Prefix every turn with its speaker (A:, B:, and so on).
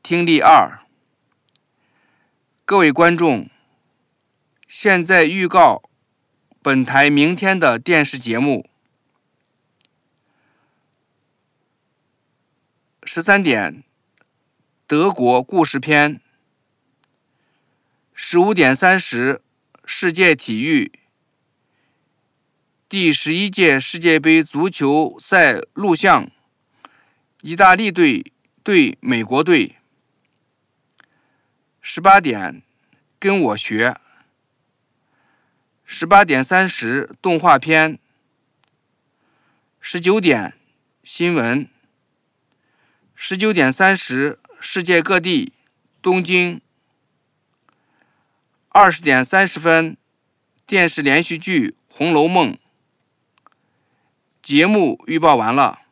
A: 听力2。各位观众，现在预告本台明天的电视节目。13点，德国故事篇。15点30，世界体育。第11届世界杯足球赛录像，意大利队对美国队。18点，跟我学。18点30，动画片。19点，新闻。19点30，世界各地，东京。20点30分，电视连续剧《红楼梦》。节目预报完了。